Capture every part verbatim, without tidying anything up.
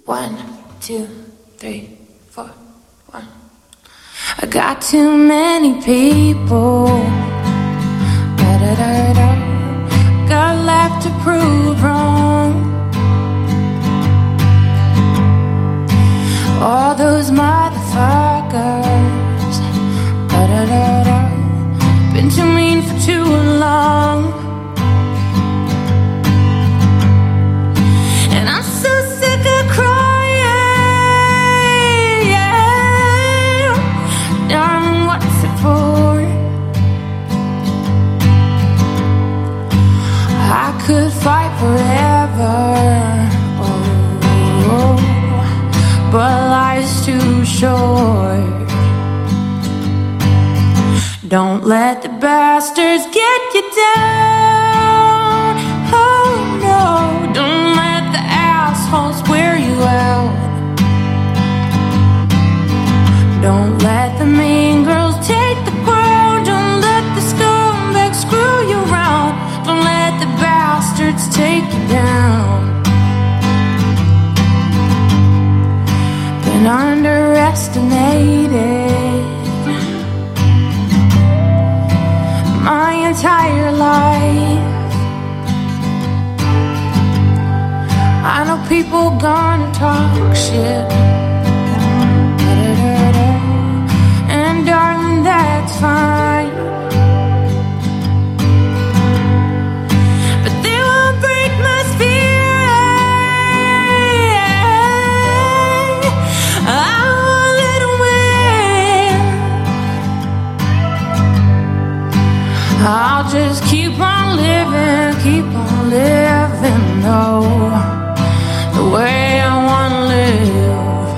One, two, three, four, one. I got too many people. Da-da-da-da. Got left to prove wrong. All those motherfuckers. Da-da-da-da. Been too mean for too long. And I'm so sick of crying. Yeah. Darling, what's it for? I could fight forever. Oh, but life's too short. Don't let the bastards get you down. Oh no, don't let the assholes wear you out. Don't let the mean girls take the crown. Don't let the scumbags screw you around. Don't let the bastards take you down. Been underestimated my entire life. I know people gonna talk shit, and darling, that's fine. But they won't break my spirit. I won't let 'em win. I'll just keep on living, keep on living, though, the way I wanna live.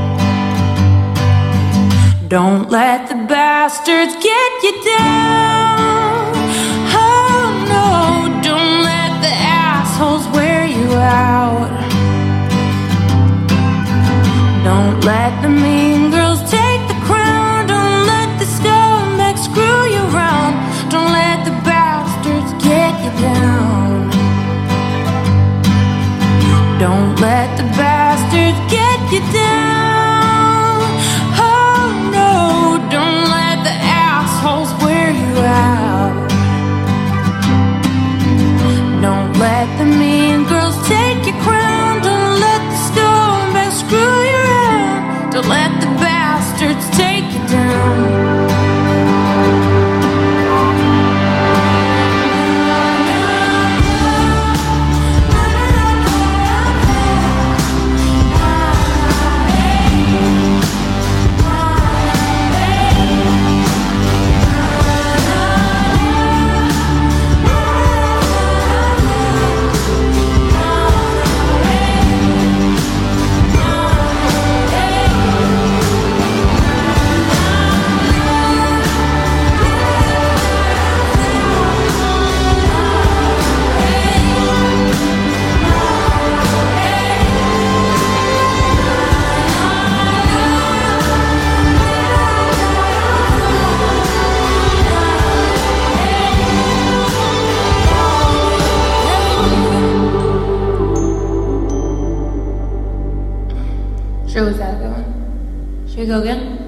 Don't let the bastards get you down. Oh no, don't let the assholes wear you out. Don't let the mean girls take the crown. Don't let the scumbags screw you around. Don't let the bastards get you down. Don't let the bastards get you down. Oh no, don't let the assholes wear you out. Don't let the mean girls take your crown. Don't let the scumbags screw you around. Don't let the bastards take you down. Sure, was that a good one? Should we go again?